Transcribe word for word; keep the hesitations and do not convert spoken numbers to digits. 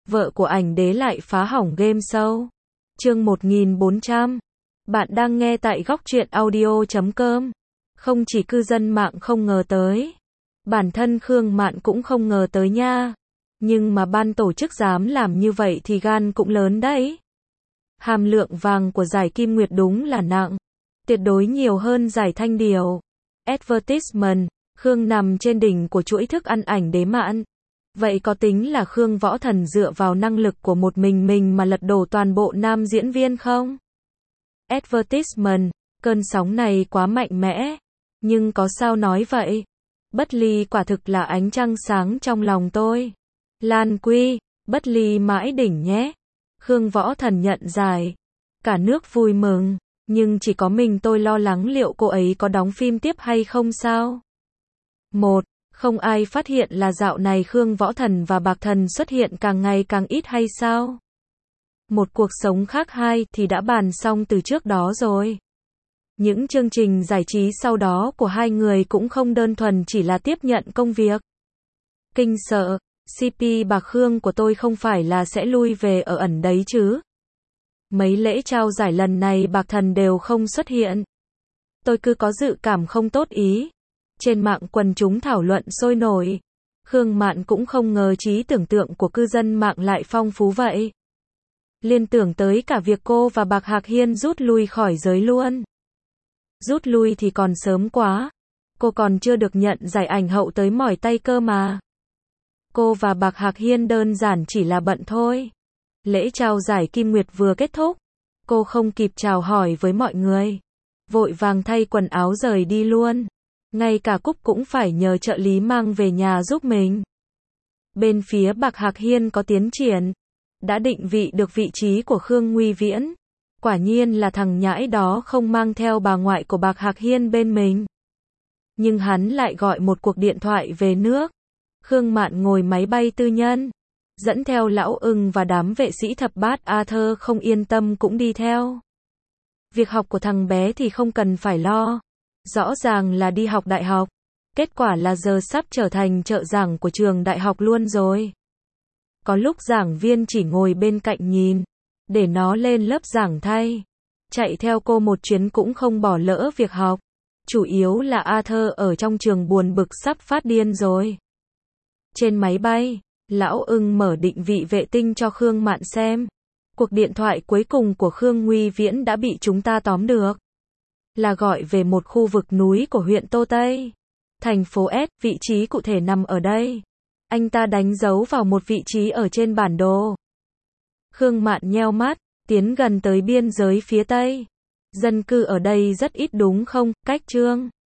vợ của ảnh đế lại phá hỏng game show. Chương một nghìn bốn trăm. Bạn đang nghe tại góc truyện audio chấm com. Không chỉ cư dân mạng không ngờ tới, bản thân Khương Mạn cũng không ngờ tới nha. Nhưng mà ban tổ chức dám làm như vậy thì gan cũng lớn đấy. Hàm lượng vàng của giải Kim Nguyệt đúng là nặng, tuyệt đối nhiều hơn giải Thanh Điểu. Advertisement, Khương nằm trên đỉnh của chuỗi thức ăn ảnh đế mạn. Vậy có tính là Khương Võ Thần dựa vào năng lực của một mình mình mà lật đổ toàn bộ nam diễn viên không? Advertisement, cơn sóng này quá mạnh mẽ. Nhưng có sao nói vậy? Bất ly quả thực là ánh trăng sáng trong lòng tôi. Lan Quy, bất ly mãi đỉnh nhé. Khương Võ Thần nhận giải. Cả nước vui mừng, nhưng chỉ có mình tôi lo lắng liệu cô ấy có đóng phim tiếp hay không sao? Một, không ai phát hiện là dạo này Khương Võ Thần và Bạc Thần xuất hiện càng ngày càng ít hay sao? Một cuộc sống khác hai thì đã bàn xong từ trước đó rồi. Những chương trình giải trí sau đó của hai người cũng không đơn thuần chỉ là tiếp nhận công việc. Kinh sợ, xê pê Bạc Khương của tôi không phải là sẽ lui về ở ẩn đấy chứ? Mấy lễ trao giải lần này Bạc Thần đều không xuất hiện. Tôi cứ có dự cảm không tốt ý. Trên mạng quần chúng thảo luận sôi nổi. Khương Mạn cũng không ngờ trí tưởng tượng của cư dân mạng lại phong phú vậy. Liên tưởng tới cả việc cô và Bạc Hạc Hiên rút lui khỏi giới luôn. Rút lui thì còn sớm quá. Cô còn chưa được nhận giải ảnh hậu tới mỏi tay cơ mà. Cô và Bạc Hạc Hiên đơn giản chỉ là bận thôi. Lễ trao giải Kim Nguyệt vừa kết thúc. Cô không kịp chào hỏi với mọi người. Vội vàng thay quần áo rời đi luôn. Ngay cả cúp cũng phải nhờ trợ lý mang về nhà giúp mình. Bên phía Bạc Hạc Hiên có tiến triển. Đã định vị được vị trí của Khương Nguy Viễn. Quả nhiên là thằng nhãi đó không mang theo bà ngoại của Bạc Hạc Hiên bên mình. Nhưng hắn lại gọi một cuộc điện thoại về nước. Khương Mạn ngồi máy bay tư nhân. Dẫn theo Lão Ưng và đám vệ sĩ thập bát Arthur không yên tâm cũng đi theo. Việc học của thằng bé thì không cần phải lo. Rõ ràng là đi học đại học. Kết quả là giờ sắp trở thành trợ giảng của trường đại học luôn rồi. Có lúc giảng viên chỉ ngồi bên cạnh nhìn. Để nó lên lớp giảng thay. Chạy theo cô một chuyến cũng không bỏ lỡ việc học. Chủ yếu là Arthur ở trong trường buồn bực sắp phát điên rồi. Trên máy bay, Lão Ưng mở định vị vệ tinh cho Khương Mạn xem. Cuộc điện thoại cuối cùng của Khương Nguy Viễn đã bị chúng ta tóm được. Là gọi về một khu vực núi của huyện Tô Tây. Thành phố S, vị trí cụ thể nằm ở đây. Anh ta đánh dấu vào một vị trí ở trên bản đồ. Khương Mạn nheo mắt, tiến gần tới biên giới phía Tây. Dân cư ở đây rất ít đúng không, Cách Trương?